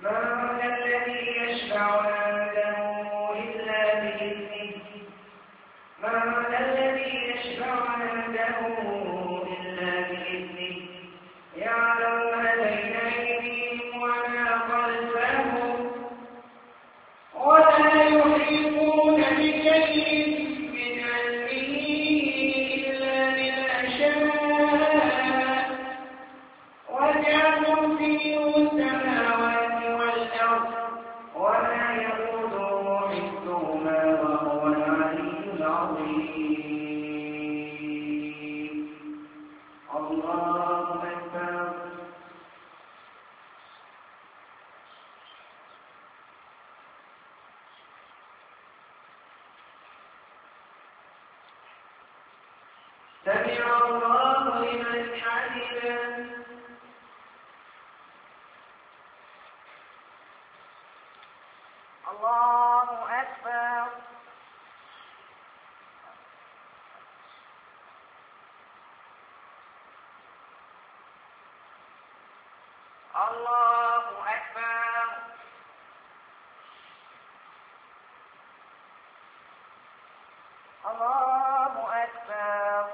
من ذا الذي يشفع عنده إلا بإذنه من ذا الذي يشفع عنده إلا بإذنه يعلم ما بين أيديهم وما خلفهم ولا يحيطون بشيء من علمه إلا بما شاء وسع كرسيه السماوات والأرض ولا يئوده حفظهما وهو العلي العظيم. الله أكبر. سمع الله لمن حمده. الله أكبر. الله أكبر. الله أكبر.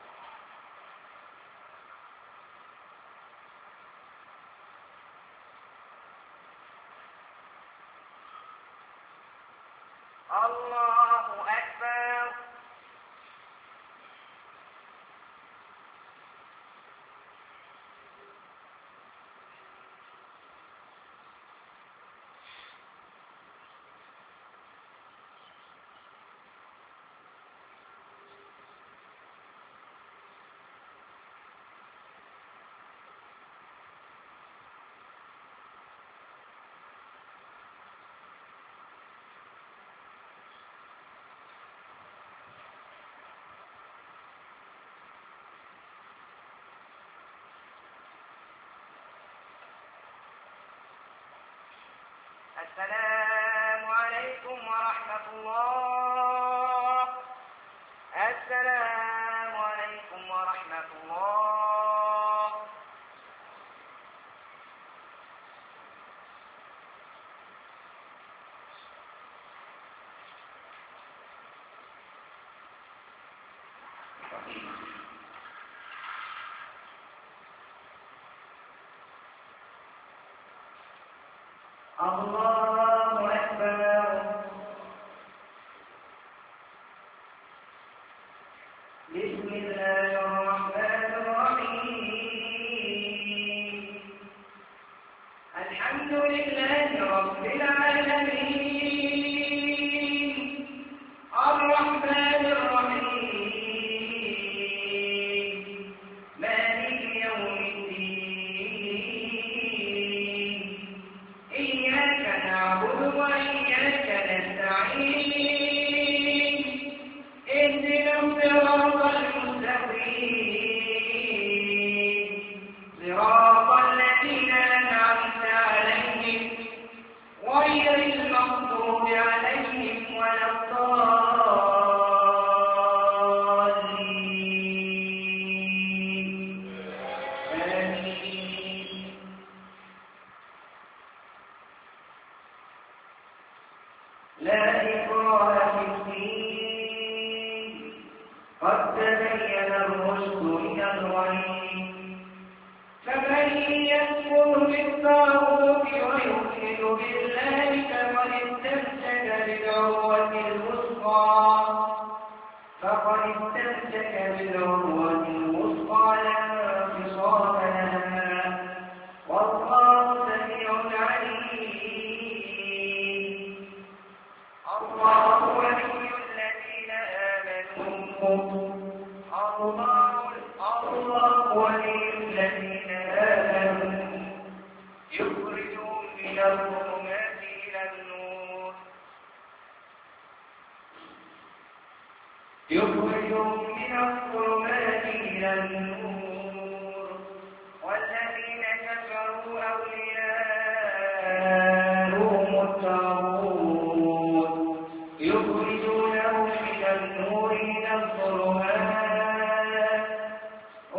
الله أكبر. السلام عليكم ورحمة الله. السلام عليكم ورحمة الله. الله أكبر. بسم الله الرحمن الرحيم. الحمد لله رب العالمين الرحمن الرحيم مالك يوم الدين إياك نعبد وإياك نستعين اهدنا الصراط المستقيم صراط الذين أنعمت عليهم غير المغضوب عليهم ولا الضالين. آمين. لا إكراه في الدين قد تبين الرشد من الغي فمن يكفر بالطاغوت ويؤمن بالله فقد استمسك بالعروة الوثقى لا انفصام لها والله سميع عليم. الله ولي الذين آمنوا الله ولي الذين آمنوا يخرجهم من الظلمات إلى النور والذين كفروا أولياءهم الطاغوت يخرجونهم من النور إلى الظلمات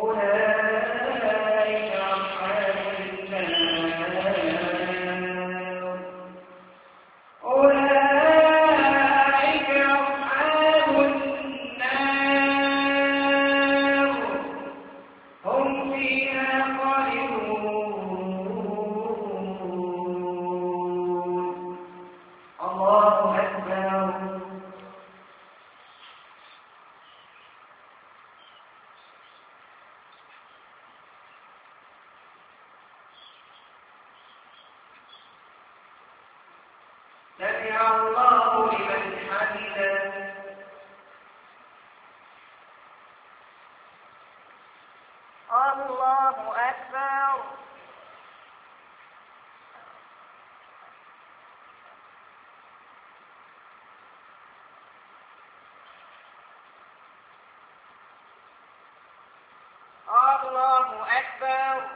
أولئك أصحاب النار سمع الله لمن حمده. الله أكبر. الله أكبر.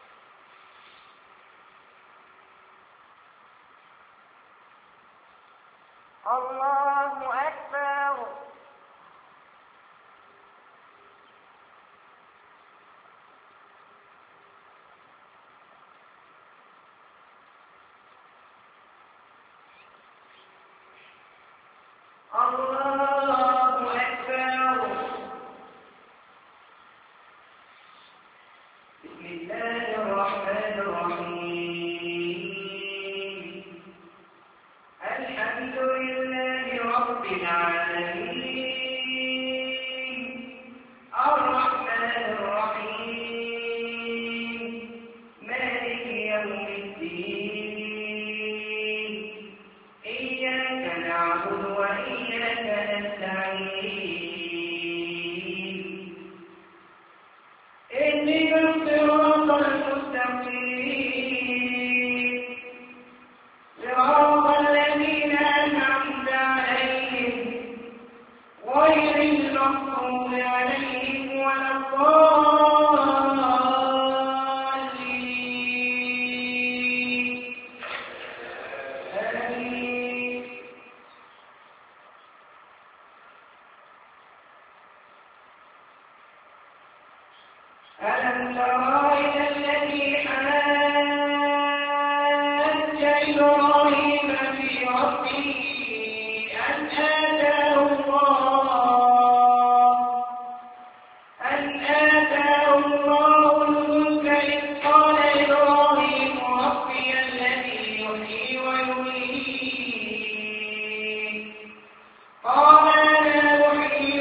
الله أكبر. الله أكبر. بسم الله الرحمن الرحيم. الحمد لله رب العالمين. الرحمن الرحيم. مالك يوم الدين. إياك نعبد وإياك نستعين. اهدنا الصراط المستقيم. صراط الذين أنعمت عليهم غير المغضوب عليهم ولا الضالين. آمين. ألم تر إلى الذي حاج إبراهيم في ربه أن آتاه الله الملك إذ قال إبراهيم ربي الذي يحيي ويميت قال أنا أحيي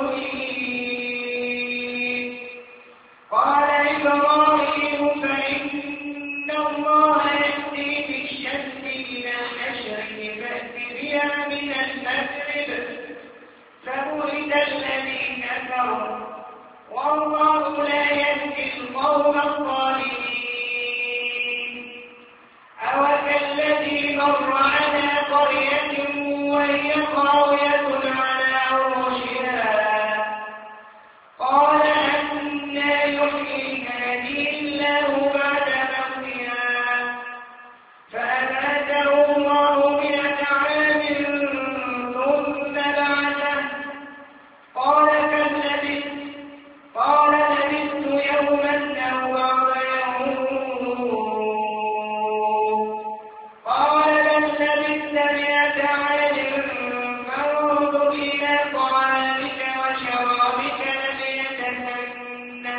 وأميت قال إبراهيم فإن الله يأتي بالشمس من المشرق فأت بها من المغرب فبهت الذي كفروا والله لا يهدي القوم الظالمين. أوكالذي مر على قرية وهي خاوية على عروشها قال أنى يحيي هذه الله بعد موتها فأماته الله 100 عام ثم بعثه قال كم لبثت قال لبثت يوما أو بعض يوم قال بل لبثت 100 عام فانظر إلى طعامك وشرابك لم يتسنه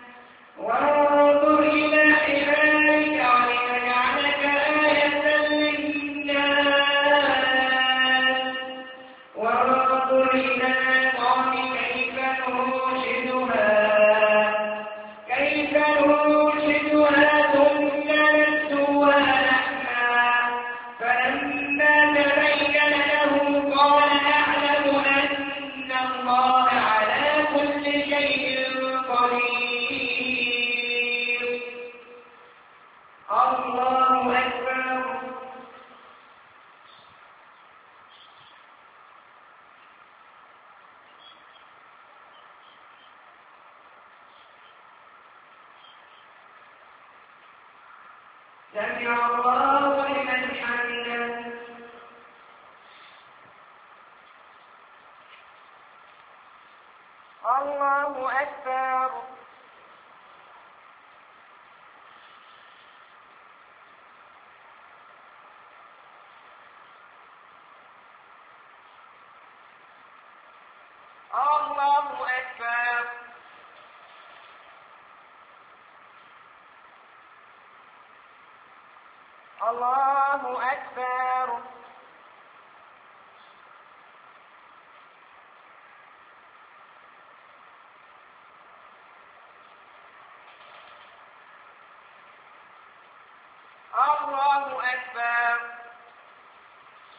وانظر إلى حمارك ولنجعلك آية للناس وانظر إلى العظام كيف ننشدها ثم نكسوها لحما فلما تبين له قال أعلم أن الله على كل شيء قدير. الله أكبر. سمع الله لمن حمده. الله أكبر. الله أكبر. الله أكبر. الله أكبر.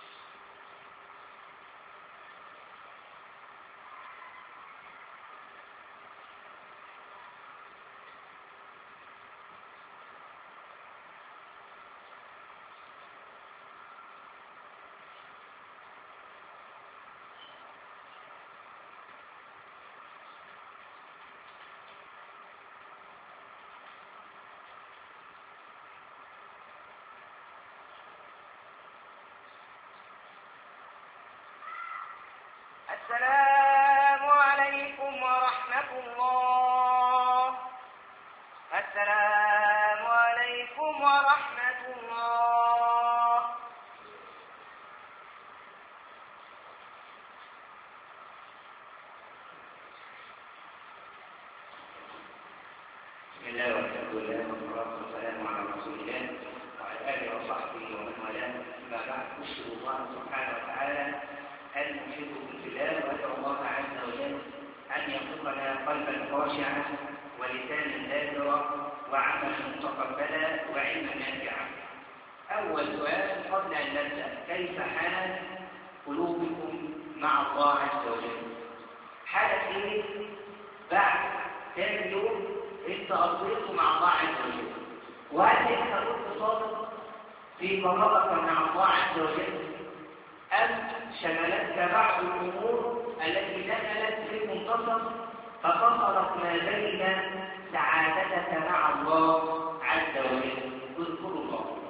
الله والحمد لله والصلاة والسلام على رسول الله وعلى آله وصحبه ومن والاه. أما بعد، أشكر الله سبحانه وتعالى أن أحبكم في الله، وأدعو الله عز وجل أن يرزقنا قلبا خاشعا ولسانا ذاكرا وعملا متقبلا وعلما نافعا. أول سؤال قبل أن نبدأ: كيف حال قلوبكم مع الله عز وجل؟ حالك إيه بعد كام يوم انت قضيته مع الله عز وجل؟ وهل انت كنت صادق في قرارك مع الله عز وجل، ام شغلتك بعض الامور التي دخلت في المنتصف فقصرت ما بين سعادتك مع الله عز وجل؟ اذكر الله.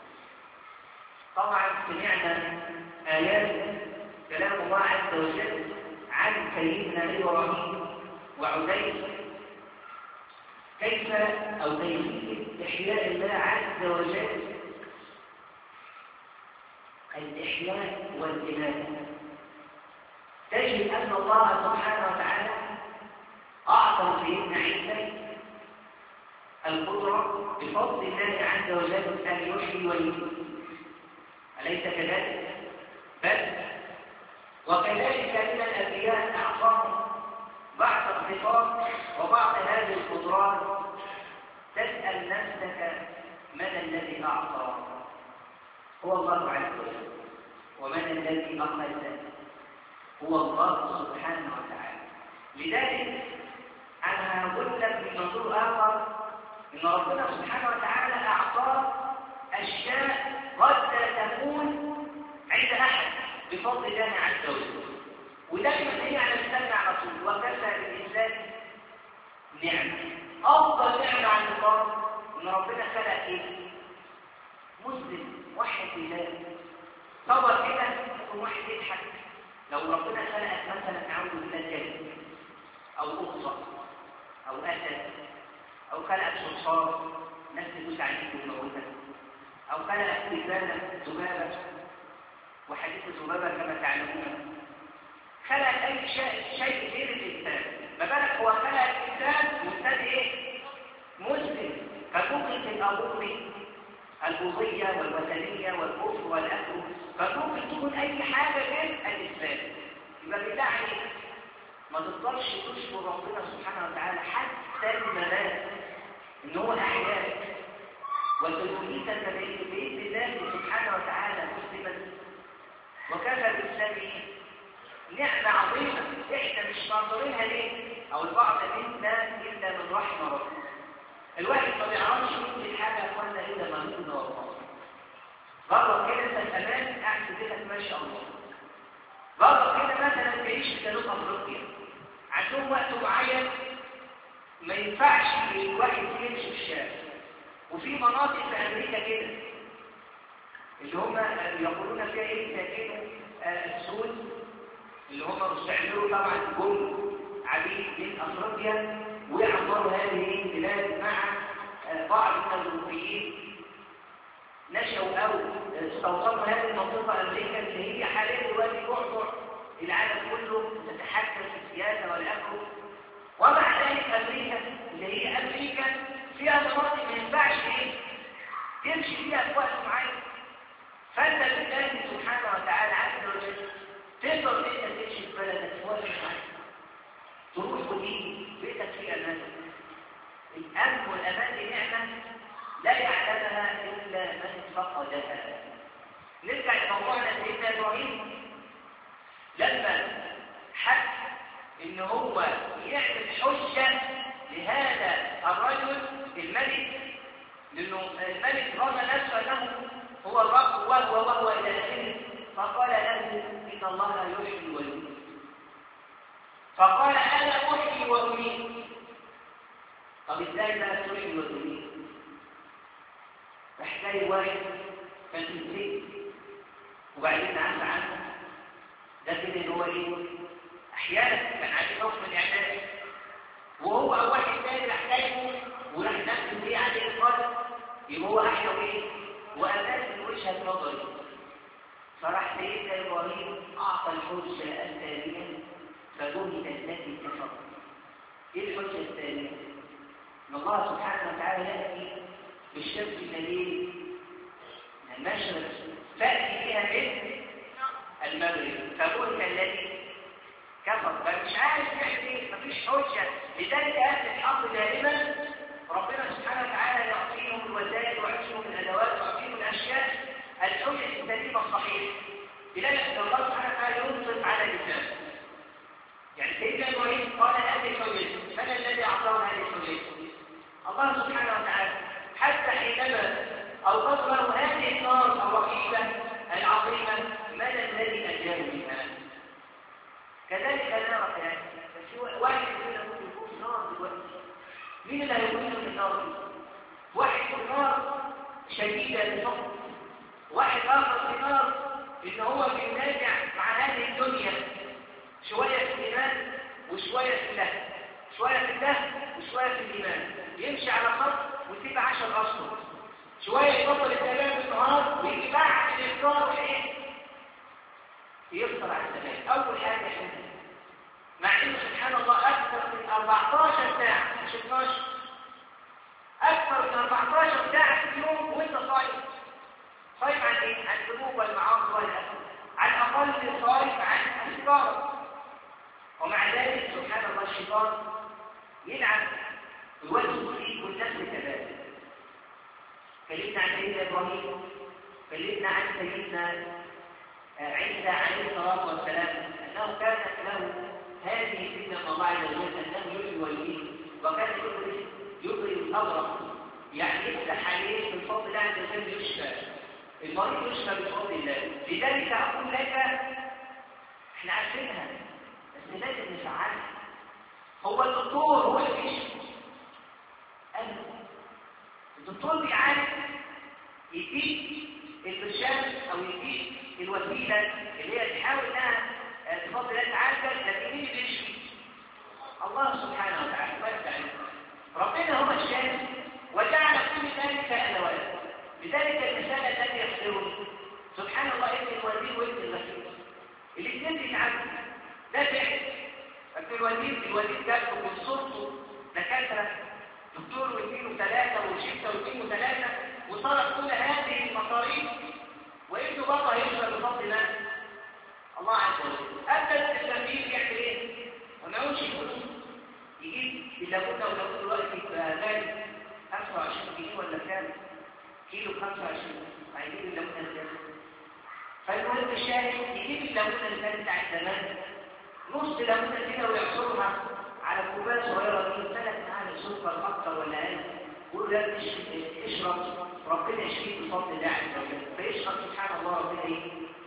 طبعا سمعنا ايات كلام الله عز وجل عن سيدنا ابراهيم وعزيز، كيف أو كيفية إحياء الله عز وجل، الإحياء والإماتة. تجد أن الله سبحانه وتعالى أعطى سيدنا عيسى القدرة بفضل الله عز وجل أن يحيي ويميت، أليس كذلك؟ بل وكذلك من الأنبياء أعطاهم بعض الصفات وبعض هذه القدرات. تسأل نفسك: من الذي أعطى؟ هو الله عز وجل. ومن الذي أخذ؟ هو الله سبحانه وتعالى. لذلك أنا أقول لك من منظور آخر إن ربنا سبحانه وتعالى أعطى أشياء قد لا تكون عند أحد بفضل الله عز وجل. ودائما هي على لسان على طول: وكفى بالإنسان نعمة. أفضل نعمة عند الله إن ربنا خلق إيه؟ مسلم وحد الله. تصور كده يكون واحد يضحك لو ربنا خلقك مثلا أعوذ بالله كلب أو قطة أو أسد، أو خلقك صرصار ناس تدوس عليك وتموتك، أو خلقك ذبابة وحديث الذبابة كما تعلمون. خلق أي شيء غير الإنسان، ما بالك هو خلق الإنسان مبتدئ إيه؟ مسلم. فممكن تبقى البوذية والوثنية والكفر والأكل، فممكن تكون أي حاجة غير الإسلام. يبقى بالله عليك ما تقدرش تشكر ربنا سبحانه وتعالى حتى الممات إن هو أحياك وتثبيت بإذن الله سبحانه وتعالى مسلما. وكفى بالإسلام نعمة عظيمة احنا مش ناظرينها ليه؟ او البعض منا الا من رحم ربنا. الواحد ما بيعرفش يمكن حاجه يا اخوانا الا ما يكون الله. بره كده انت الامان قاعد كده ما شاء الله. بره كده مثلا تعيش في جنوب افريقيا عندهم وقت معين ما ينفعش الواحد يمشي في الشارع، وفي مناطق في امريكا كده اللي هم يقولون فيها ايه؟ ساكنوا السود اللي هم مستعملوا طبعا جم عبيد من افريقيا ويعمروا هذه البلاد مع بعض من الاوروبيين، نشأوا او استوطنوا هذه المنطقه امريكا اللي هي حاليا دلوقتي بعبع العالم كله تتحكم في السياسه والاكل. ومع ذلك امريكا اللي هي امريكا فيها مناطق ما ينفعش يمشي فيها في وقت معين. فانت بالله سبحانه وتعالى عز وجل تقدر انت تمشي في بلدك في وقت معين، تروح وتيجي بيتك في امان. الامن والامان دي نعمه لا يعلمها الا من فقدها. نرجع لموضوعنا سيدنا ابراهيم لما حس ان هو يعمل حجه لهذا الرجل الملك، لانه الملك ظن نفسه انه هو الرب وهو الى اخره، فقال له: إن الله يحيي ويميت. فقال: أنا أحيي وأميت. طب إزاي بقى تحيي وتميت؟ تحتاج واحد كان في البيت وبعدين عفى عنه، ده كده اللي هو إيه؟ أحيانا كان عايز حكم الإعدام، وهو واحد تاني راح جايبه وراح نفسه إيه عليه القدر، يبقى هو أحيا وإيه؟ وأساس وجهة نظري. فراح سيدنا إبراهيم أعطى الحجة الثانية فدهت التي كفرت. إيه الحجة الثانية؟ ان الله سبحانه وتعالى ياتي بالشمس الذي من المشرق تاتي بها من المغرب، فبهت الذي كفر، فمش عارف يعمل ايه، مفيش حجه. لذلك اهل الحق دائما ربنا سبحانه وتعالى يعطيهم الوسائل ويعطيهم الادوات ويعطيهم الاشياء الحجه السليمه الصحيحه. لذلك الله سبحانه وتعالى ينصف على لسانه. يعني سيدنا ابراهيم قال هذه الحجه، من الذي اعطاه هذه الحجه؟ الله سبحانه وتعالى. حتى حينما اوقد له هذه النار الرهيبه العظيمه، من الذي اجاب منها؟ كذلك نار يعني بس واحد يقول له يكون نار دلوقتي، مين اللي هيقول له النار دي؟ واحد في النار شديده بالفقر، واحد اخر في نار ان هو بينازع مع هذه الدنيا، شويه في الايمان وشويه في اللهو، شويه في اللهو وشويه في الايمان، يمشي على خط ويسيب 10 اشهر، شويه يبطل الكلام بالنهار ويجي بعد الافطار وايه؟ يفطر على السلام. اول حاجه يحبها، مع انه سبحان الله اكثر من 14 ساعه مش 12، اكثر من 14 ساعه في اليوم وانت صايم. صايم عن ايه؟ عن الذنوب والمعاصي والاثم، على الاقل صايم عن السجاره. ومع ذلك سبحان الله الشيطان يلعب الوجه فيه والنفس كذلك. كلمنا عن سيدنا ابراهيم، كلمنا عن سيدنا عيسى عليه الصلاه والسلام، انه كانت له هذه الفتنه من الله عز وجل، انه يحيي ويميت، وكان يبرئ الابرص، يعني يفتح عليه بالفضل الله عز وجل يشفى، المريض يشفى بفضل الله. لذلك اقول لك احنا عارفينها بس لازم نفعلها. هو الدكتور هو اللي بيشفي، الدكتور بيعالج، يديك البرشام او يديك الوسيله اللي هي تحاول انها تفضل الله تعالى، لكن مين بيشفي؟ الله سبحانه وتعالى. ربنا هو الشافي وجعل كل ذلك ادوات. لذلك المثال الذي يحضرني سبحان الله ابن الوزير وابن الوزير الاثنين بيتعاملوا، ده فعل. ابن الوزير جاته من صورته دكاتره دكتور واثنين وثلاثه وشفته واثنين وثلاثه وصارت كل هذه المصاريف، وابنه برضه هيشفى بفضل الله عز وجل. ابدا التمريض يعمل ايه؟ وما يقولش فلوس، يجيب الليمونه ولو دلوقتي غالي 25 جنيه ولا كام؟ كيلو 25 هيجيب الليمونه ازاي؟ فالمهم الشاهد يجيب الليمونه اللي كانت بتاعت زمان، نص ليمونه كده ويعصرها على كوبايه صغيره دي، ثلاث معالق سكر اكتر ولا اقل، يقول له اشرب ربنا يشفيك بفضل الله عز وجل. فيشرب سبحان الله ربنا ايه؟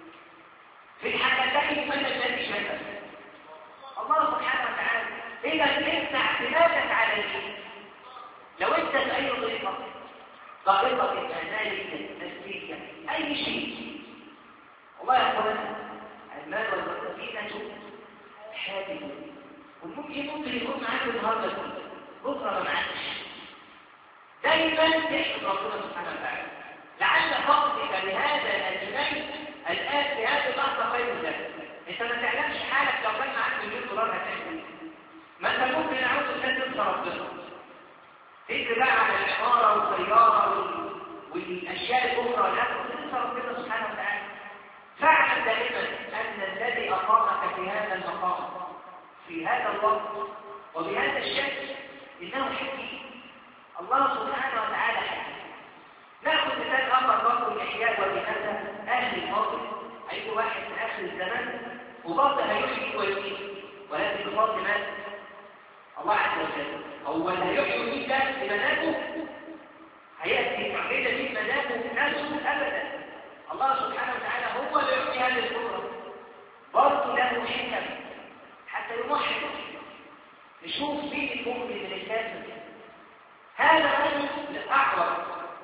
في الحالتين من الذي شفى؟ الله سبحانه وتعالى. اذا انت اعتمادك على ايه؟ لو انت في اي طريقه ضائقه كذلك نفسيه اي شيء، والله يا اخوانا المال والسكينه حادث، وممكن يكون معاك النهارده بكره ما معكش. دايما تحمد ربنا سبحانه وتعالى، لعل فقدك لهذا الجنيه الان في هذه اللحظه خير لك. انت ما تعلمش حالك لو كان معاك $1,000,000 هتعمل ايه؟ ما انت ممكن يعود الناس تنسى ربنا، تجري بقى على العماره والسياره والاشياء الاخرى، لا تنسى ربنا سبحانه وتعالى. فاعلم دائما ان الذي اقامك في هذا المقام في هذا الوقت وبهذا الشكل انه حكيم. الله سبحانه وتعالى حكيم. ناخذ مثال اخر برضه الاحياء والإماتة. اهل الفاضل هيجي واحد في اخر الزمن وبرضه هيحيي ويميت، ولكن بفضل من؟ الله عز وجل. هو اللي هيحيي ويميت ده بمزاجه؟ هياتي معجزه دي بمزاجه نفسه ابدا. الله سبحانه وتعالى هو اللي يحيي هذه القدره، برضه له حكم حتى يمحص. نشوف مين المؤمن من الكافر. هذا الرجل اعور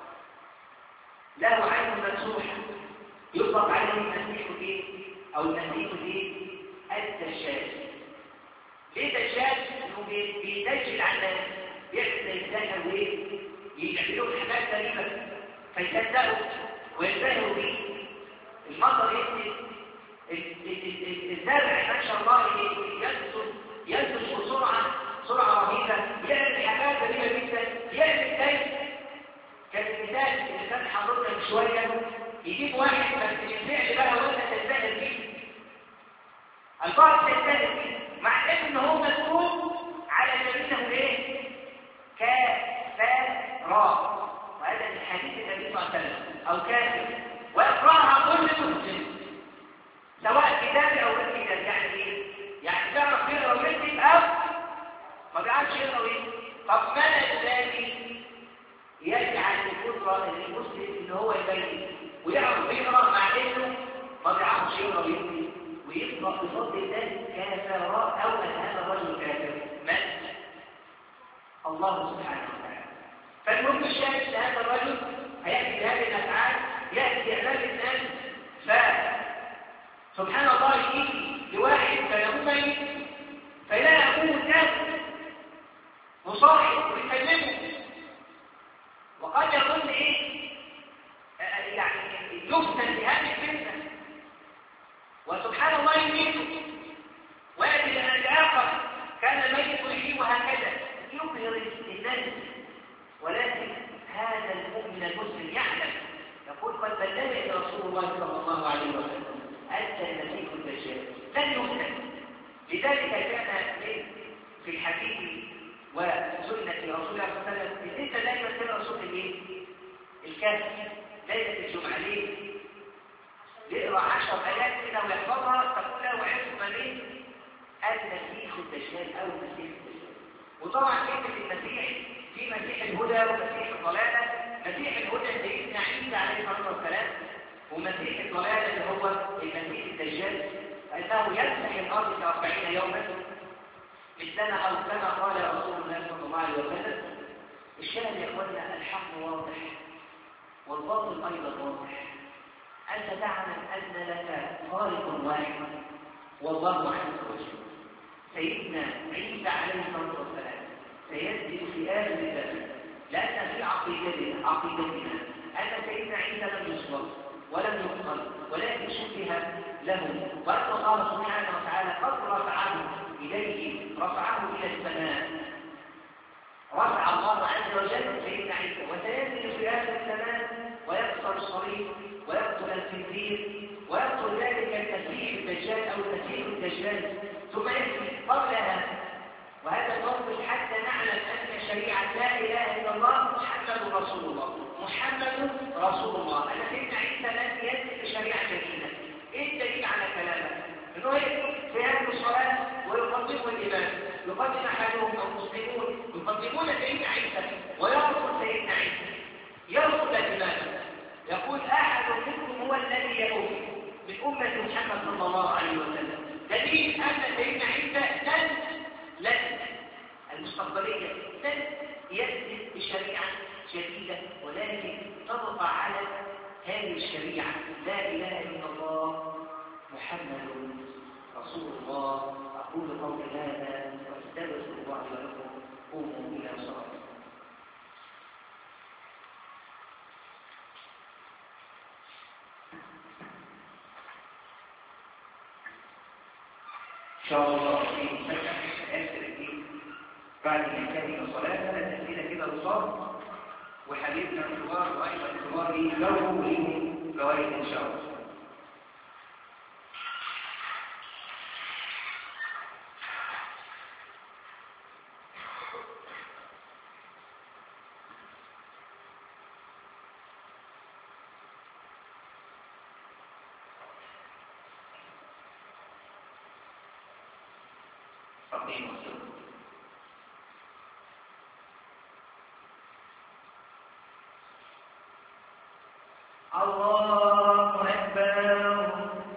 له عين ممسوحه يطلق عليه المسيح ايه او المسيح ايه؟ الدجال. ليه دجال؟ انه بيدجل على الناس، يعمل زي الدجال وايه؟ يعمل لهم حاجات غريبه فيصدقوا وينبهروا بيه. المطر ينزل، الزرع ما شاء الله ينبت بسرعه رهيبه، يعمل حاجات غريبه جدا شويه يجيب واحد بس بالفعل بقى وانت تستاهل فيه. البعض تستاهل فيه مع ان هو مسؤول على جميله ايه؟ كافرا. وهذا من حديث النبي صلى الله عليه وسلم. او كافر واقراها كل مسلم سواء كتابي او غير كتابي. يعني ايه؟ يعني تعرف يقرا ويكتب او ما بيعرفش يقرا ويكتب. طب من الذي يجعل القدره للمسلم ان هو يبين ويعرف يقرا مع انه ما بيعرفش يقرا ويكتب ويقرا بفضل الله كافرا او ان هذا الرجل كافر؟ من؟ الله سبحانه وتعالى. فالمهم الشاهد ان هذا الرجل هياتي بهذه الافعال، ياتي امام الناس سبحان الله يجي لواحد فيقوم فيلاقي ابوه كافر مصاحب ويكلمه وقد يظن ايه؟ يعني يفتن بهذه الفتنه وسبحان الله يميته وياتي لان اخر كان الميت يحيي هكذا يظهر الناس. ولكن هذا المؤمن المسلم يعلم يقول قد بلغني رسول الله صلى الله عليه وسلم أنت المسيح الدجال لن يفتن. لذلك كان في الحديث وسنة رسول الله صلى الله عليه وسلم انت دائما ترى رسول الايه؟ الكافر ليلة الجمعة ليه؟ يقرأ 10 آيات كده ويحفظها تقول له وعرف منين؟ المسيح الدجال أو المسيح الدجال. وطبعا كلمة المسيح في مسيح الهدى ومسيح الضلالة. مسيح الهدى سيدنا عيسى عليه الصلاة والسلام، ومسيح الضلالة اللي هو المسيح الدجال فإنه يمسح الأرض في 40 يوما مثلنا أو كما قال رسول الله صلى الله عليه وسلم. الشاهد يا إخواننا الحق واضح والباطل أيضا واضح. أنت تعلم أن لك خالق واحد والله عز وجل. سيدنا عيسى عليه الصلاة والسلام سينزل في آخر الزمان لأن في عقيدتنا أن سيدنا عيسى لم يصلب ولم يقتل ولكن شبه له. وأن الله سبحانه وتعالى قد رفعه إليه، رفعه إلى السماء. رفع الله عز وجل سيدنا عيسى وسينزل في آخر الزمان ويكسر الصليب ويقتل الخنزير ويقتل ذلك المسيح الدجال أو المسيح الدجال ثم يأتي قبلها. وهذا الفضل حتى نعلم أن شريعة لا إله إلا الله محمد رسول الله. محمد رسول الله. أن سيدنا عيسى لن يأتي بشريعة جديدة. إيه الدليل على كلامه؟ إنه يأتي في هذه الصلاة ويقدمه الإمام، يقدم أحدهم المسلمون يقدمون سيدنا عيسى ويرفض سيدنا عيسى، يرفض الإمام، يقول أحد منكم هو الذي يؤمن من أمة محمد صلى الله عليه وسلم. دليل أن سيدنا عيسى لن المستقبلية لن يأتي بشريعة جديدة ولكن تضع على هذه الشريعة لا إله إلا الله محمد رسول الله. أقول قولي هذا واستغفر الله لكم. قوموا إلى صلاة. إن شاء الله في مسجد آخر الدين بعد ما ينتهي الصلاة لا تنسينا كده الصلاة وحبيبنا الكبار وأيضا الكبار يجاوبوا لهم فوائد إن شاء الله. الله أكبر.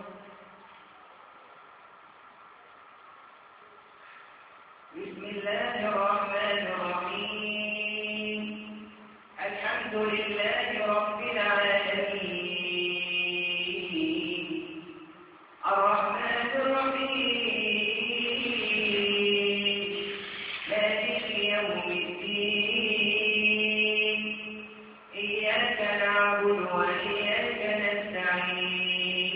بسم الله الرحمن الرحيم. الحمد لله رب العالمين الرحمن الرحيم مالك يوم الدين إياك نعبد وإياك نستعين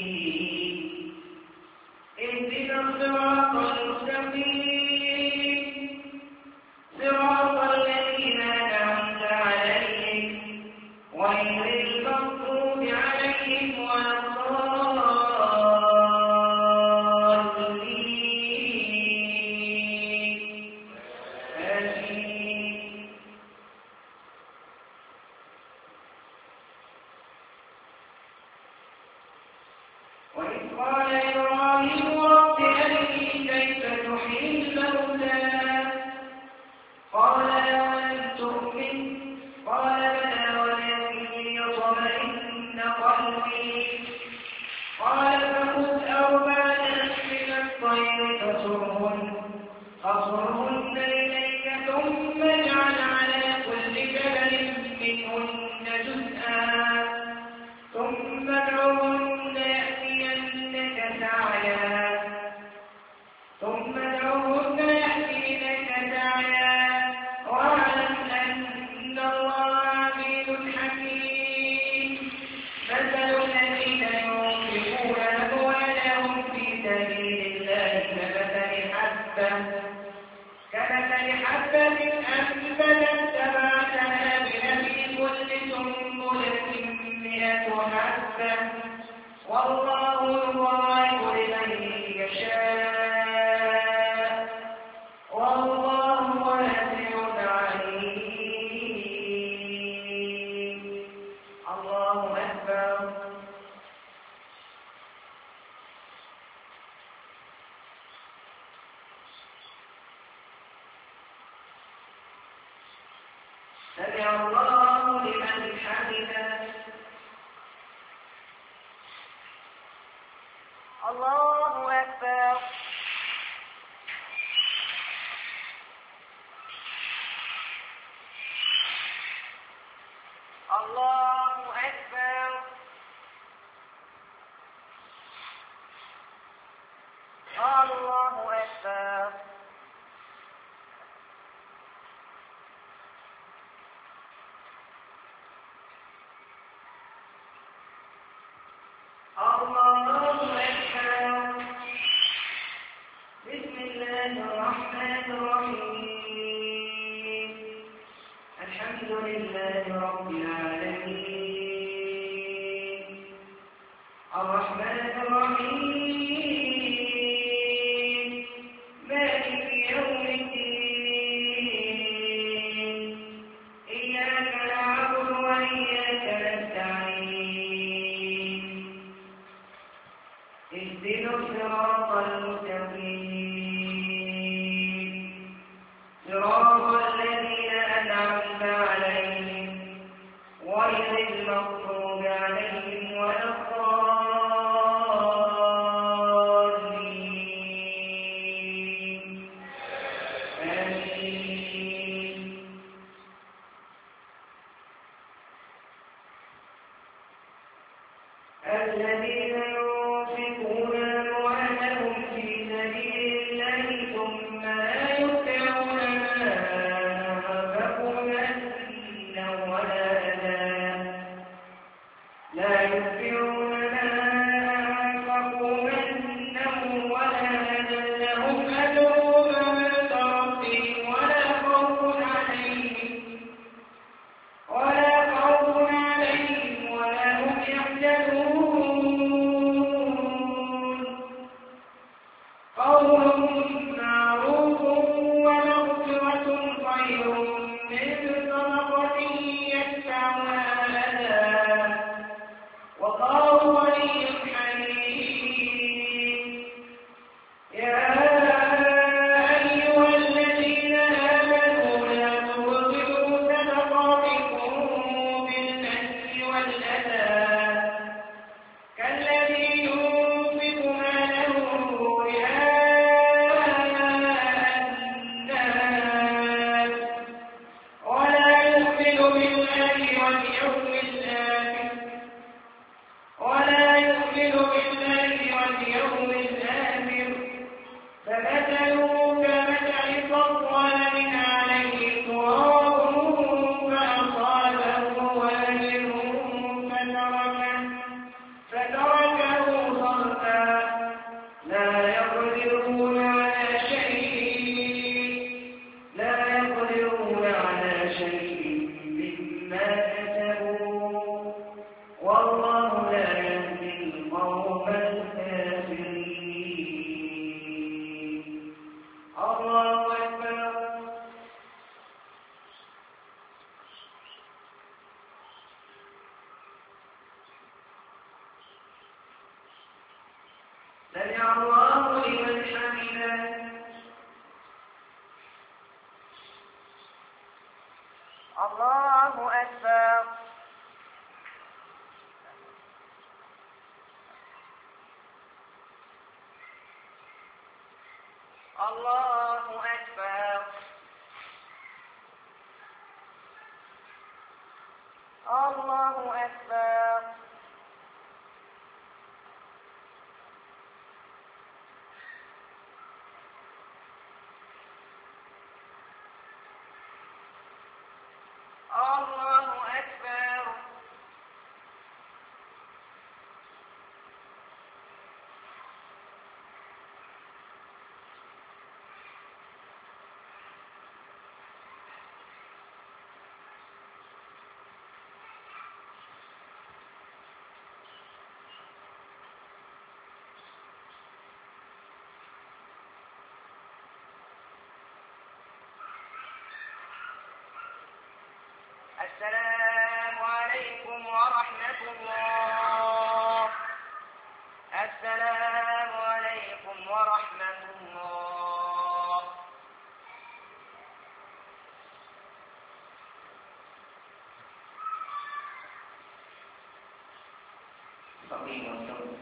وإذ قال إبراهيم رب أرني كيف تحيي الموتى قال أولم تؤمن قال بلى ولكن ليطمئن قلبي قال فخذ أربعة من الطير فصرهن إليك ثم اجعل على كل جبل منهن جزءا ثم ادعوهن يأتينك سعيا واعلم أن الله عزيز حكيم مثل الذين ينفقون أموالهم في سبيل الله كمثل حبة أنبتت 7 سنابل في كل سنبلة 100 حبة والله يضاعف لمن يشاء والله واسع عليم. الله أكبر. سمع الله لمن حمده. الله أكبر. الله أكبر. الله أكبر. الله أكبر. بسم الله الرحمن الرحيم. الحمد لله رب العالمين الرحمن الرحيم مالك يوم الدين إياك نعبد وإياك نستعين اهدنا الصراط المستقيم صراط الذين أنعمت عليهم غير المغضوب عليهم ولا الضالين آمين. الذين ينفقون أموالهم في سبيل الله ثم لا يتبعون ما أنفقوا منا ولا أذى لهم أجرهم عند ربهم ولا خوف عليهم ولا هم يحزنون سمع الله لمن حمده. الله أكبر. الله أكبر. الله أكبر. الله أكبر. السلام عليكم ورحمة الله. السلام عليكم ورحمة الله. صلي وسلم.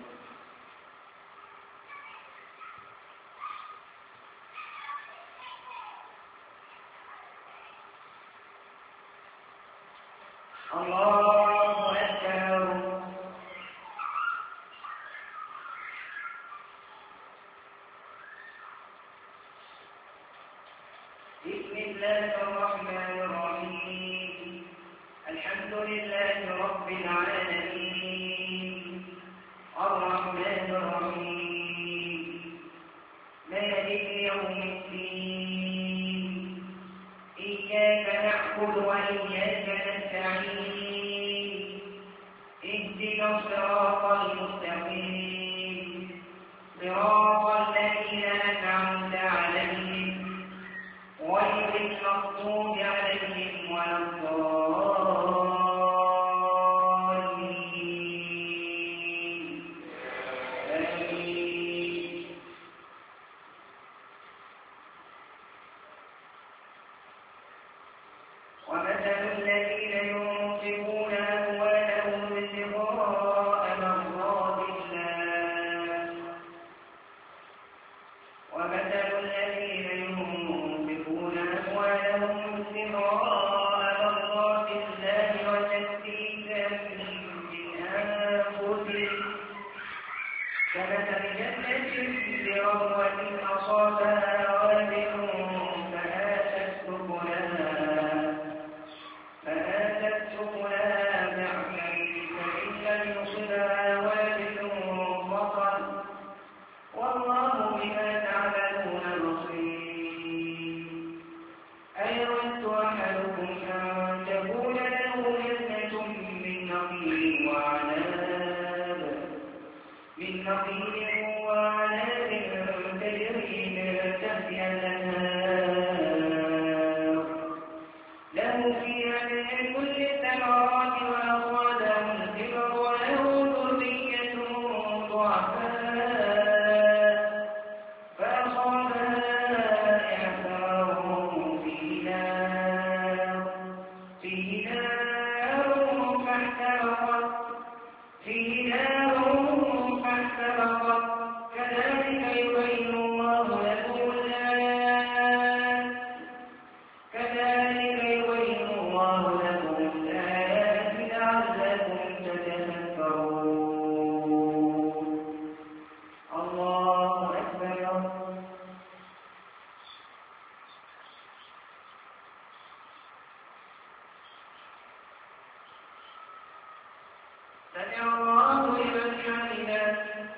الله أكبر. بسم الله الرحمن الرحيم. الحمد لله رب العالمين الرحمن الرحيم مالك يوم الدين إياك نعبد وإياك نستعين اهدنا الصراط المستقيم صراط الذين أنعمت عليهم غير المغضوب عليهم ولا الضالين. آمين. ومثل الذين ينفقون أموالهم ابتغاء مرضات الله ومثل الذين ينفقون أموالهم ابتغاء مرضات الله وتثبيتا من أنفسهم كمثل جنة بربوة أصابها وابل فآتت سكنها ضعفا فإن لم يصبها وابل بطل والله بما تعملون بصير. أيود أحدكم أن تكون له جنة من نخيل وعناب تجري من تحتها الأنهار له فيها من كل الثمرات وأصابه الكبر وله ذرية ضعفاء فأصابها إعصار فيه نار فاحترقت كذلك يبين الله لكم الآيات لعلكم تتفكرون. الله أكبر. سمع الله لمن حمده.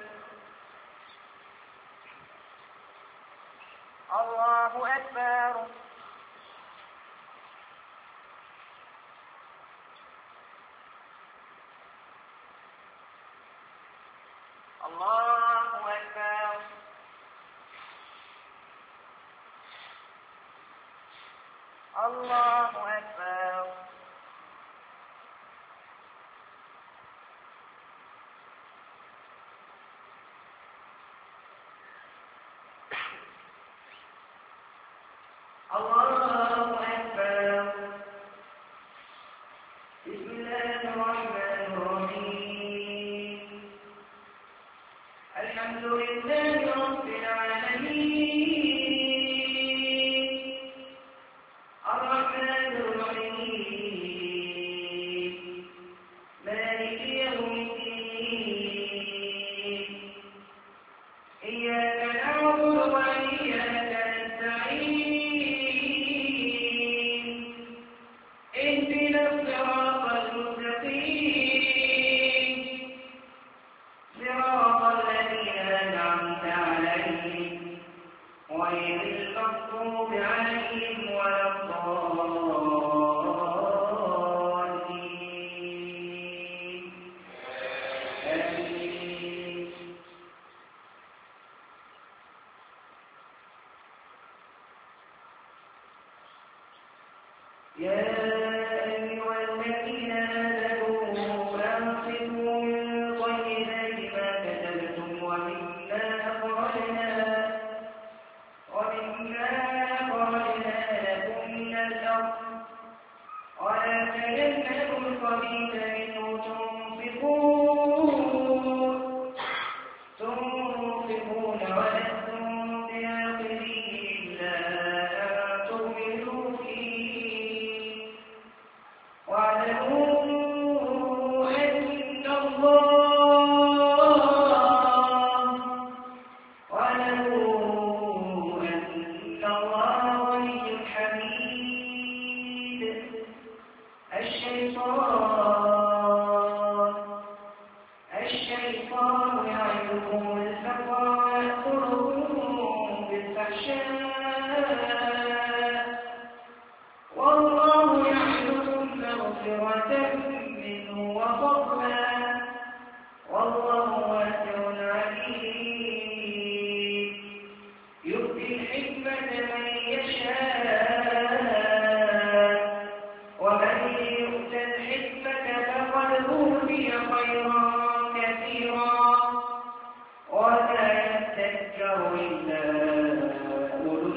الله أكبر. الله أكبر. الله أكبر. الحمد لله رب العالمين الرحمن الرحيم مالك يوم الدين إياك نعبد وإياك نستعين اهدنا الصراط المستقيم صراط الذين أنعمت عليهم غير المغضوب عليهم ولا الضالين آمين. يا أيها الذين آمنوا أنفقوا من طيبات ما كسبتم ومما أخرجنا لكم من الأرض ولا تيمموا الخبيث منه تنفقون ولستم بآخذه إلا أن تغمضوا فيه واعلموا أن الله غني حميد. الشيطان يعدكم الفقر ويأمركم بالفحشاء والله يعدكم مغفرة منه وفضلا والله واسع عليم. يؤتي الحكمة من يشاء ومن يؤت الحكمة فقد أوتي خيرا كثيرا ولا يذكر إلا أولو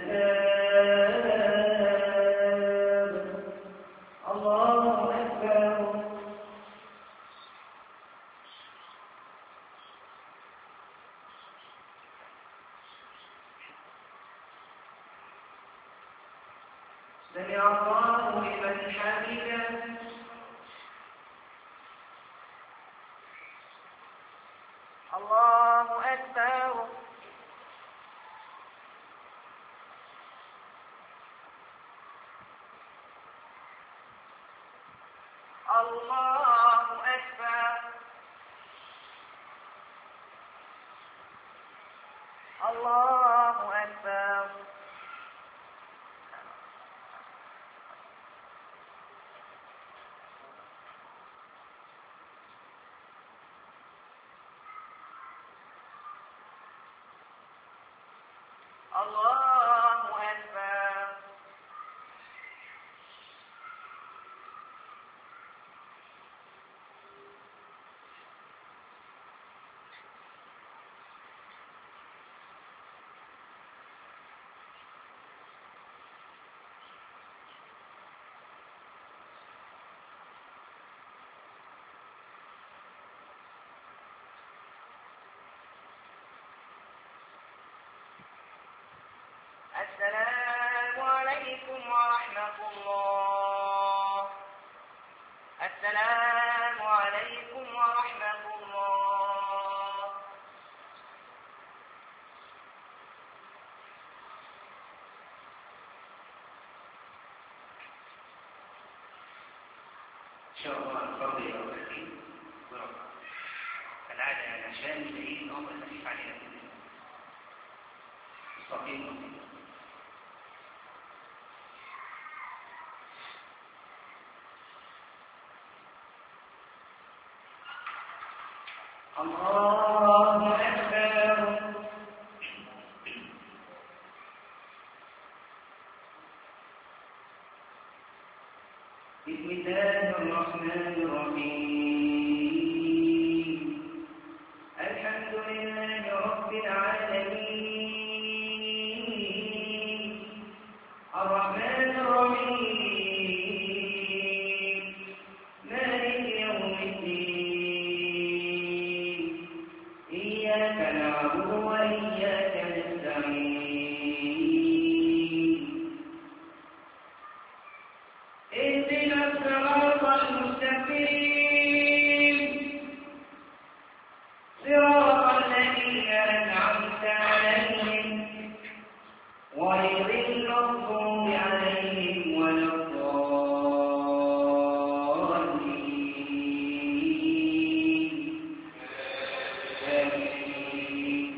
الألباب. الله أكبر. سمع الله لمن حمده. الله أكبر. الله أكبر. الله أكبر. الله أكبر. السلام عليكم ورحمة الله. السلام عليكم ورحمة الله. إن شاء الله الفضل يا أولادي ورفع كالعادة عشان نلاقيه الأمر خفيف علينا كلنا مستقيم. الله أكبر. بسم الله الرحمن الرحيم الحمد لله رب العالمين الرحمن الرحيم مالك يوم الدين إياك نعبد صراط الذين أنعمت عليهم غير المغضوب عليهم ولا الضالين آمين.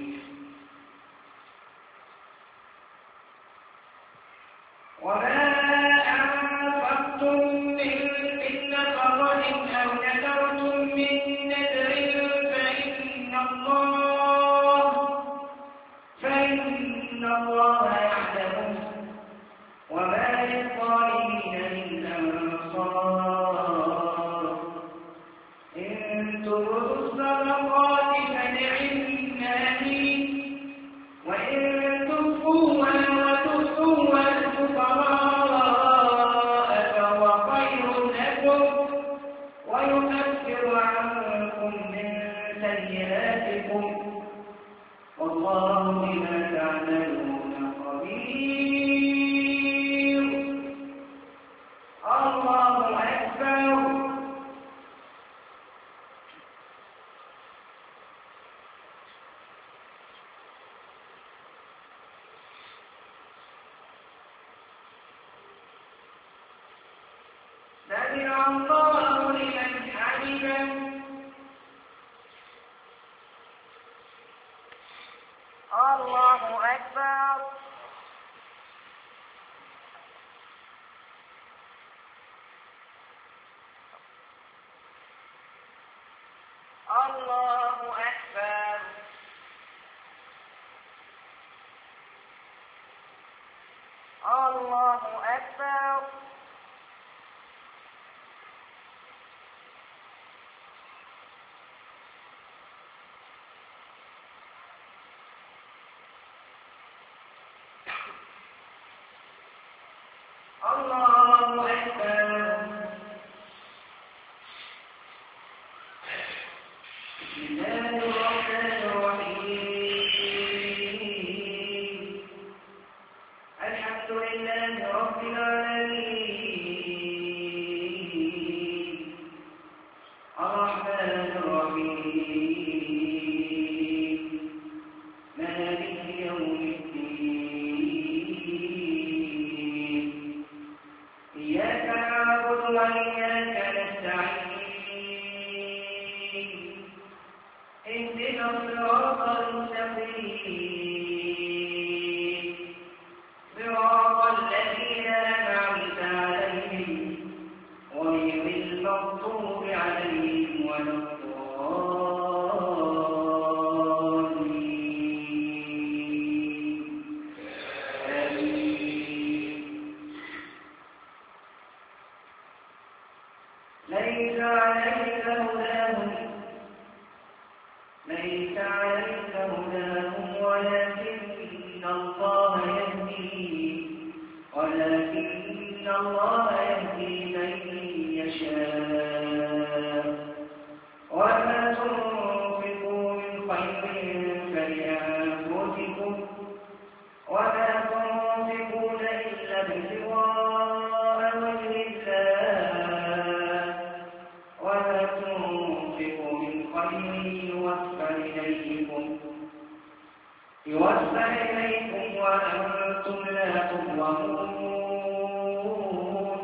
وما أنفقتم من نفقة أو نذرتم من نذر فإن الله يعلمه وما للظالمين من أنصار إن تبدوا الصدقات فنعمها هي وإن تخفوها وتؤتوها الفقراء فهو خير لكم ويكفر عنكم من سيئاتكم والله بما تعملون خبير. الله أكبر. سمع الله لمن حمده. الله أكبر. الله أكبر. الله أكبر. الله أكبر. بسم الله الرحمن الرحيم. الحمد لله رب العالمين الرحمن الرحيم مالك يوم الدين إياك نعبد وإياك نستعين اهدنا الصراط المستقيم صراط الذين أنعمت عليهم غير المغضوب عليهم ولا الضالين آمين. ليس عليك هداهم ولكن الله يهدي من يشاء وما تنفقوا من خير فلأنفسكم وما تنفقون إلا ابتغاء وجه الله وما تنفقوا من خير يوفى إليكم وأنتم لا تظلمون.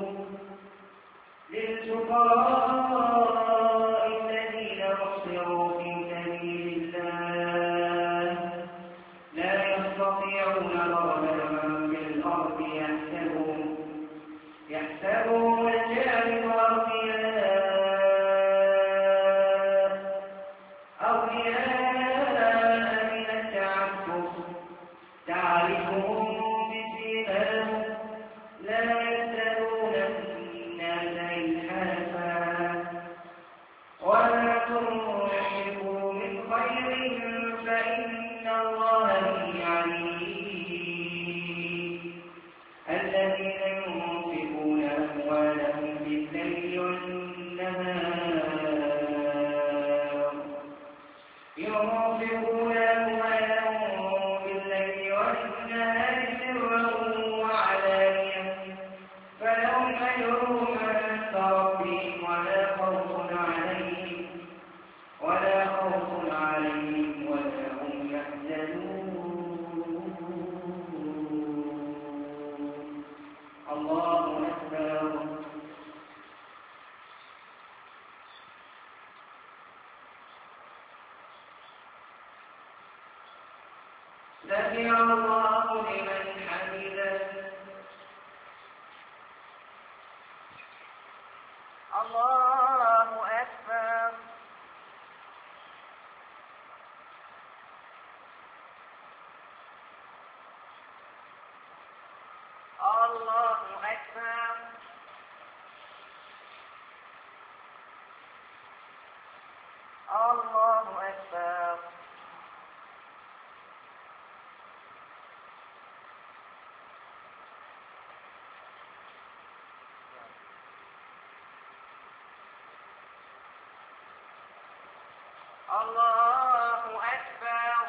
للفقراء الذين أحصروا في سبيل الله لا يستطيعون ضربا في الأرض يحسبهم الجاهل أغنياء من التعفف تعرفهم بسيماهم لا يسألون الناس إلحافا وما تنفقوا من خير فإن الله به عليم. الذين ينفقون أموالهم بالليل والنهار سرا وعلانية فلهم أجرهم عند ربهم ولا خوف عليهم سمع الله لمن حمده. الله أكبر. الله أكبر. الله أكبر. الله أكبر.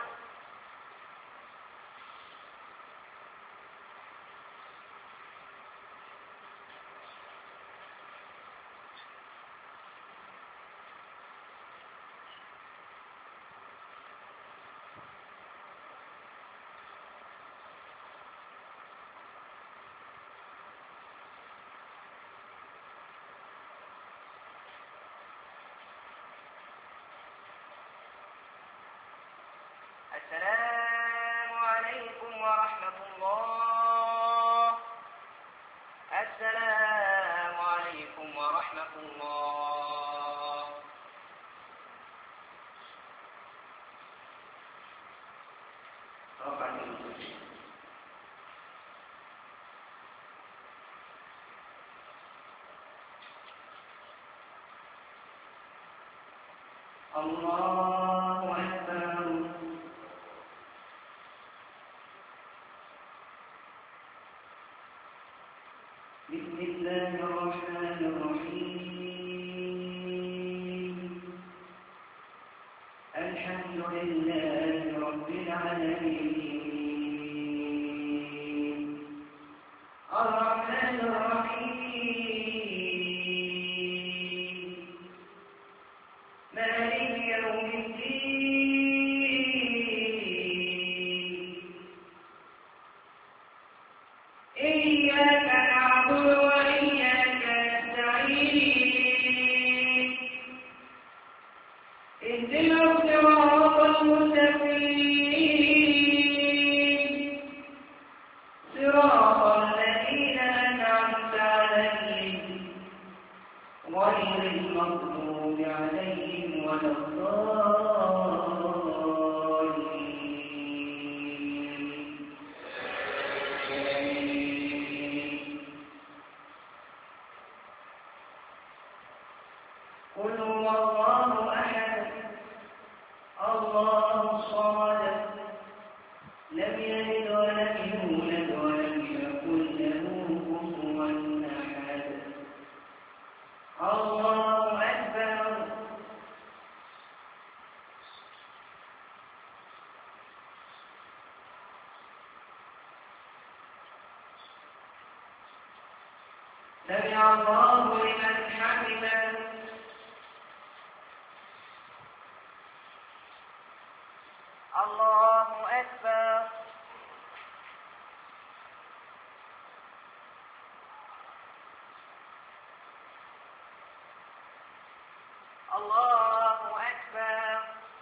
السلام عليكم ورحمة الله. السلام عليكم ورحمة الله. الله أكبر. بسم الله الرحمن الرحيم. الحمد لله رب العالمين. الرحمن الرحيم. مالك يوم الدين. إياك نعبد وإياك نستعين. اهدنا الصراط المستقيم. صراط الذين أنعمت عليهم غير المغضوب عليهم ولا الضالين. قل هو الله أحد الله الصمد لم يلد ولم يولد ولم يكن له كفوا أحد. الله أكبر. سمع الله لمن حمده. الله أكبر. الله أكبر.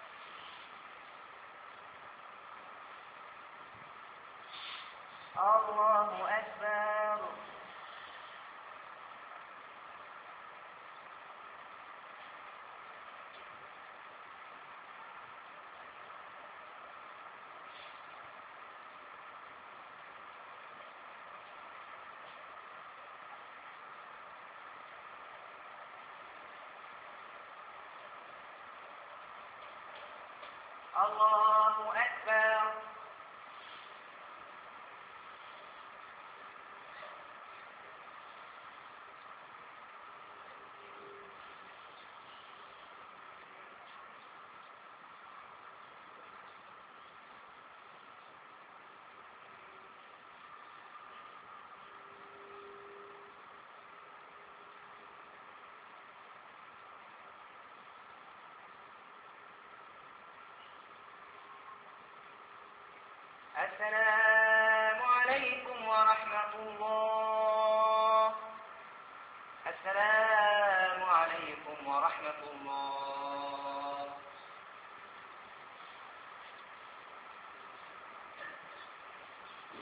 الله أكبر. الله أكبر. السلام عليكم ورحمة الله. السلام عليكم ورحمة الله.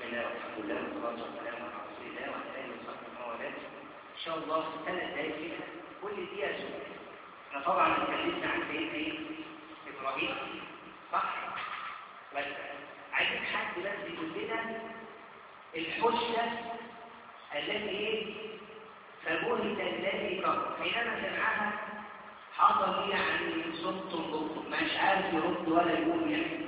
بسم الله والحمد لله والصلاة والسلام على رسول الله وعلى آله وصحبه ومن والاه. إن شاء الله في 3 دقايق كده كل دقيقة سؤال. احنا طبعا اتكلمنا عن سيدنا ايه؟ إبراهيم، صح؟ بس عايزين حد بس يقول لنا الحجة التي ايه؟ فبهت الذي كفر، حينما سمعها حصل ايه؟ يعني صمت بكم، مش عارف يرد ولا يقول يعني.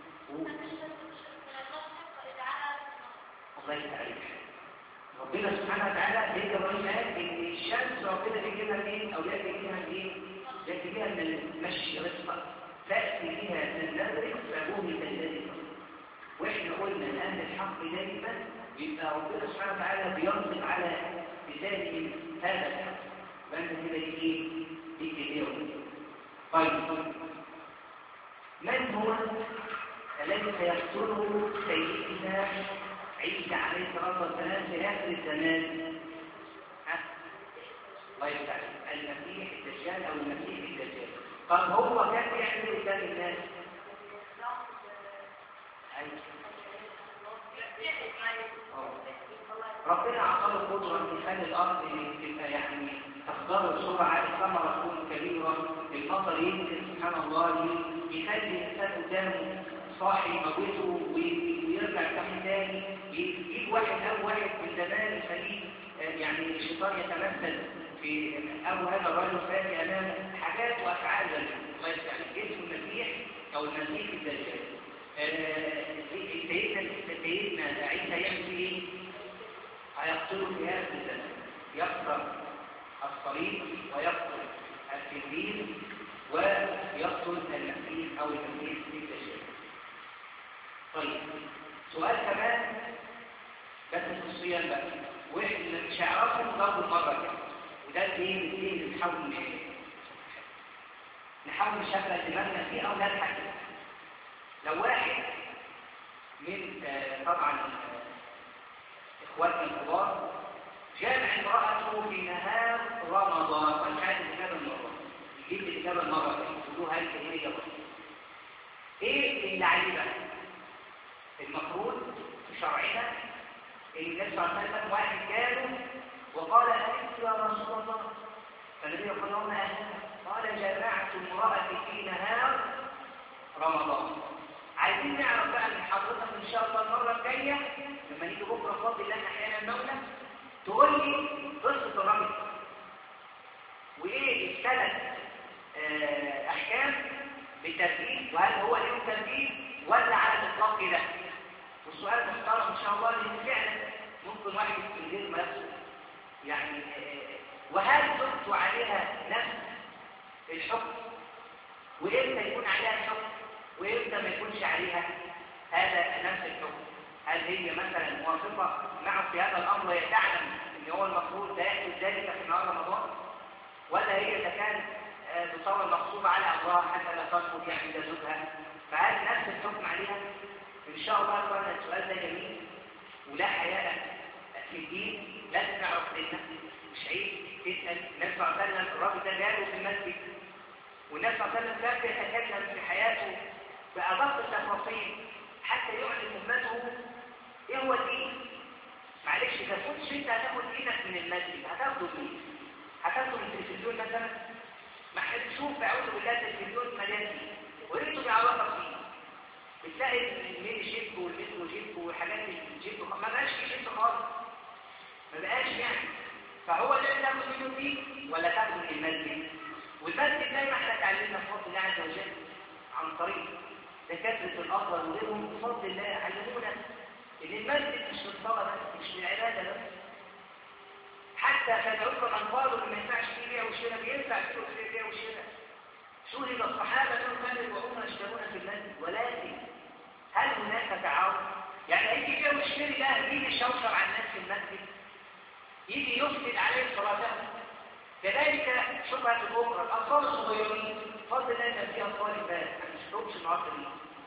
الله يستعينك. ربنا سبحانه وتعالى سيدنا ابراهيم قال ان الشمس ربنا بيجيبها منين؟ او يجيبها منين؟ يجيبها من المشرق، تاتي بها من المغرب فبهت الذي كفر. واحنا قلنا ان الحق دائما يبقى ربنا سبحانه وتعالى بينطق على لسانه هذا الحق، فانت كده ايه؟ طيب، من هو الذي سيقتله سيدنا عيسى عليه الصلاه والسلام في اخر الزمان؟ الله يستعين، المسيح الدجال او المسيح الدجال. طب هو كان يعمل قدام الناس؟ ربنا اعطاه القدره ان يخلي الارض تبقى يعني تخضر بسرعه، الثمره تكون كبيره، المطر ينزل سبحان الله، يخلي الانسان قدامه صاحي موته ويرجع كمان تاني، يجيب واحد او واحد من زمان يخليه يعني الشيطان يتمثل في ابو هذا الرجل فاتي امامه حاجات وافعال ذلك. الله يستعين. اسم المسيح او المسيح الدجال. سيدنا عيسى يعمل ايه؟ هيقتله في هذا الزمان، يكسر الصليب ويقتل التنين ويقتل المسيح او المسيح الدجال. طيب، سؤال كمان بس في الصيام بقى، واحنا مش هنعرفه برضه مره كده، وده الايه اللي نحاول نشغل دماغنا فيه او نضحك. لو واحد من طبعا اخواتنا الكبار جامع امراته في نهار رمضان، مش عايز الاجابه المره، يجيب الاجابه المره دي يقولوها الكلميه بقى. ايه اللي عليه بقى؟ المفروض في شرعنا ان النبي صلى الله عليه وسلم واحد جاله وقال أنت يا رسول الله، فالنبي يقول لهم أهلا، قال جمعت امرأتي في نهار رمضان. عايزين نعرف بقى من حضرتك ان شاء الله المره الجايه لما نيجي بكره فاضل لنا احيانا المولى تقول لي قصه الرمل وايه الثلاث احكام بالترتيب، وهل هو ليهم ترتيب ولا على الاطلاق كده؟ والسؤال محترم ان شاء الله، لان فعلا ممكن واحد من غير ما يقصد يعني وهل تبدو عليها نفس الحكم وامتى يكون عليها الحكم وإمتى ما يكونش عليها هذا نفس الحكم؟ هل هي مثلا موافقة معه في هذا الأمر وهي تعلم أن هو المفروض لا يحدث ذلك في نهار رمضان؟ ولا هي إذا كان تصور مغصوبة على أمرها حتى لا ترفض يعني زوجها، فهل نفس الحكم عليها؟ إن شاء الله أخوانا السؤال ده جميل ولا حياء في الدين، لازم نعرف ديننا، مش عيب تسأل. النبي صلى الله عليه وسلم الراجل ده جاله في المسجد والنبي صلى الله عليه وسلم كان يتكلم في حياته بأدق التفاصيل حتى يعلم أمته إيه هو الدين. معلش إذا كنتش أنت هتاخد دينك من المسجد هتاخده منين؟ هتاخده من التلفزيون مثلا؟ ما احنا بنشوف أعوذ بالله التلفزيون مليان فيه وإنتوا بيعرفك فيه، بتلاقي الميني جيب والميترو جيب وحاجات الجيب ما بقاش في جيب خالص، ما بقاش يعني. فهو ده تاخد منه دين ولا تاخده من المسجد؟ والمسجد زي ما احنا اتعلمنا بفضل الله عز وجل عن طريق دكاتره الافضل وغيرهم بفضل الله علمونا ان المسجد مش للصلاه بس، مش للعباده بس. حتى كان يذكر ان قالوا ما ينفعش فيه بيع وشراء، بينفع فيه بيع وشراء. شهد الصحابه انهم كانوا يبيعون ويشترون في المسجد، ولكن هل هناك تعاون؟ يعني هيجي بيع وشراء ده يجي يشوشر على الناس في المسجد، يجي يفسد عليه صلاتهم. كذلك شبهة الأخرى الأطفال الصغيرين، فضل الله أن في أطفال البال ما تشتركش النهارده دي.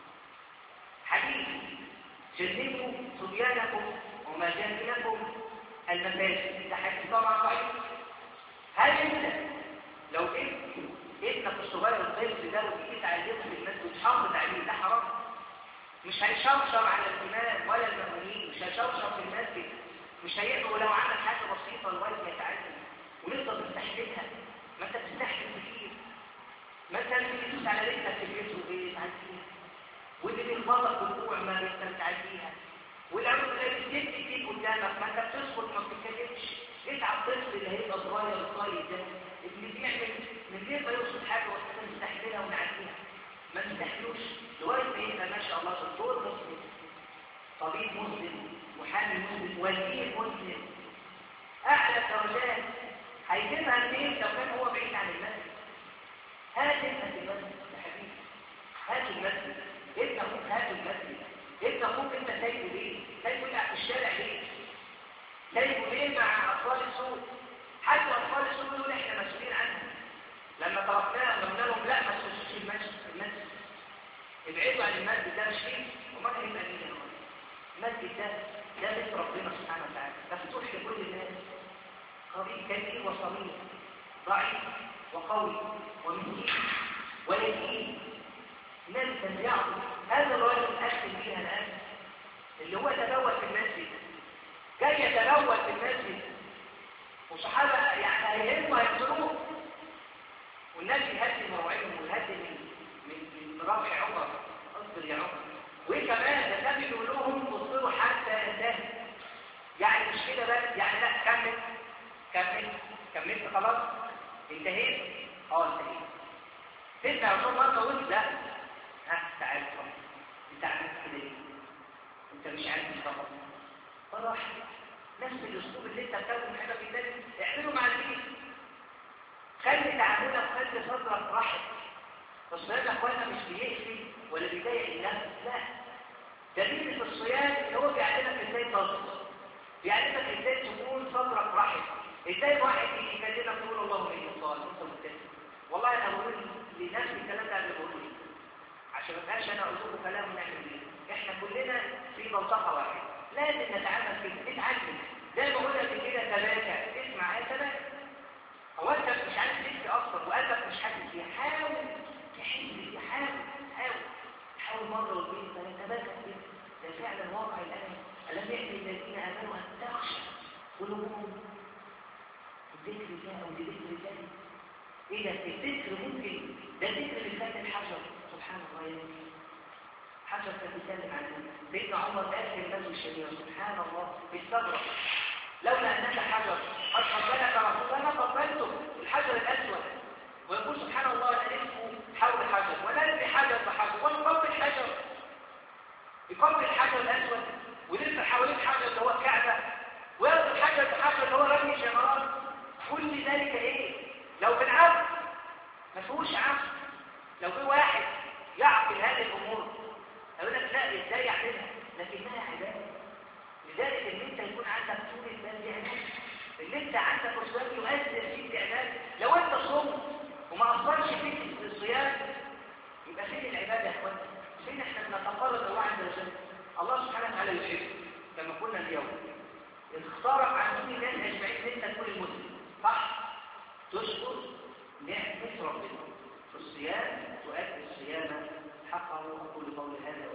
حديث جنبوا صبيانكم ومجانبكم المفاسد، ده حديث طبعا صحيح. هل أنت لو ابنك الصغير الطفل ده وتيجي تعلمه في المسجد وتحافظ عليه ده حرام؟ مش هيشوشر على الإمام ولا المأمونين، مش هيشوشر في المسجد، مش هيقدر لو عمل حاجة بسيطة الوالد يتعلم ونفضل نستحملها. ما انت بتستحمل كتير، ما انت اللي بتدوس على رجلك في البيت وبتعديها، واللي بيخبطك بالكوع ما انت بتعديها، والعروض اللي بتدي كتير قدامك ما انت بتسكت ما بتتكلمش. اتعب الطفل اللي هيبقى صغير صغير ده اللي بيعمل من غير ما يوصل حاجه واحنا نستحملها ونعديها، ما نستحملوش لغايه ما يبقى ما شاء الله دكتور مسلم، طبيب مسلم، محامي مسلم، وزير مسلم، اعلى درجات. هيجيبها منين لو كان هو بعيد عن المسجد؟ هات ابنك المسجد يا حبيبي، هات المسجد، ابن اخوك هات المسجد. ابن اخوك انت سايبه ليه؟ سايبه يلعب في الشارع ليه؟ سايبه ليه مع اطفال السوق؟ حتى اطفال السوق دول احنا مسؤولين عنهم. لما تركناهم قلنا لهم لا ما تخشوش المسجد، ابعدوا عن المسجد ده، مش فيه وما كان يبقى ليه المسجد ده بيت ربنا سبحانه وتعالى، مفتوح لكل الناس، قريب كبير وصغير، ضعيف وقوي ومسكين ويتيم، الناس تنزعه. هذا الرجل أختم فيها الآن اللي هو تبول في المسجد، جاي يتبول في المسجد وصحابة يعني هيهموا هيقتلوه، والناس يهدي مروعهم ويهدي من رفع عمر، اصبر يا عمر. وكمان ده كان بيقول لهم اصبروا حتى ينتهي، يعني مش كده بس، يعني لا كملت خلاص انتهيت، انتهيت. سيدنا عمر مرة قلت لا تعال انت عملت كده ليه؟ انت مش عارف الخبر. فراح نفس الاسلوب اللي انت بتاخده حاجه في الناس اعمله مع البيت، خلي تعاملك خلي صدرك راحت. الصيام يا اخوانا مش بيقفل ولا بيضايق النفس، لا، ده دين الصيام اللي هو بيعلمك ازاي تصبر، بيعلمك ازاي تكون صدرك راحت، ازاي واحد يجي يكلمك تقول اللهم اني صائم انت مبتسم. والله انا بقول لنفسي الكلام ده اللي بقوله عشان ما ابقاش انا اقول لكم كلام ونعمل بيه. احنا كلنا في منطقه واحده، لازم نتعامل كده، نتعلم زي ما قلنا قبل كده تباكى، اسمع يا تباكى. هو انت مش عارف تبكي اصلا وقلبك مش حاسس بيه، حاول تحس بيه، حاول مره واثنين ثلاثه تباكى كده، ده فعلا واقع الان. الم يأتي الذين امنوا ان تخشع قلوبهم بذكر الله او بذكر الله. ايه ده؟ الذكر ممكن ده ذكر لسان الحجر، سبحان الله يا رب. حجر كان بيسلم عليه سيدنا عمر قال في النبي الشريف سبحان الله بالصبر، لولا انك حجر قد قبلك رسول الله قبلته الحجر الاسود. ويقول سبحان الله نلف حول حجر ونلف حجر بحجر ونقبل حجر، يقبل الحجر الاسود ونلف حوالين حجر اللي هو الكعبه، وياخذ حجر بحجر اللي هو رمي جمرات. كل ذلك ايه؟ لو بالعقل ما فيهوش عقل، لو في واحد يعقل هذه الامور يقول لك لا ازاي يعملها، لكنها عباده. لذلك ان انت يكون عندك طول البال دي عباده، ان انت عندك اسباب يؤثر فيك عباده. لو انت صمت وما اثرش فيك الصيام يبقى فين العباده يا اخوانا؟ فين احنا بنتقرب الله عز وجل؟ الله سبحانه وتعالى يحب كما قلنا اليوم اختارك عن كل الناس اجمعين ان انت تكون المسلم صح؟ تشكر نعمه ربنا في الصيام، تؤدي الصيام حقه. اقول قولي هذا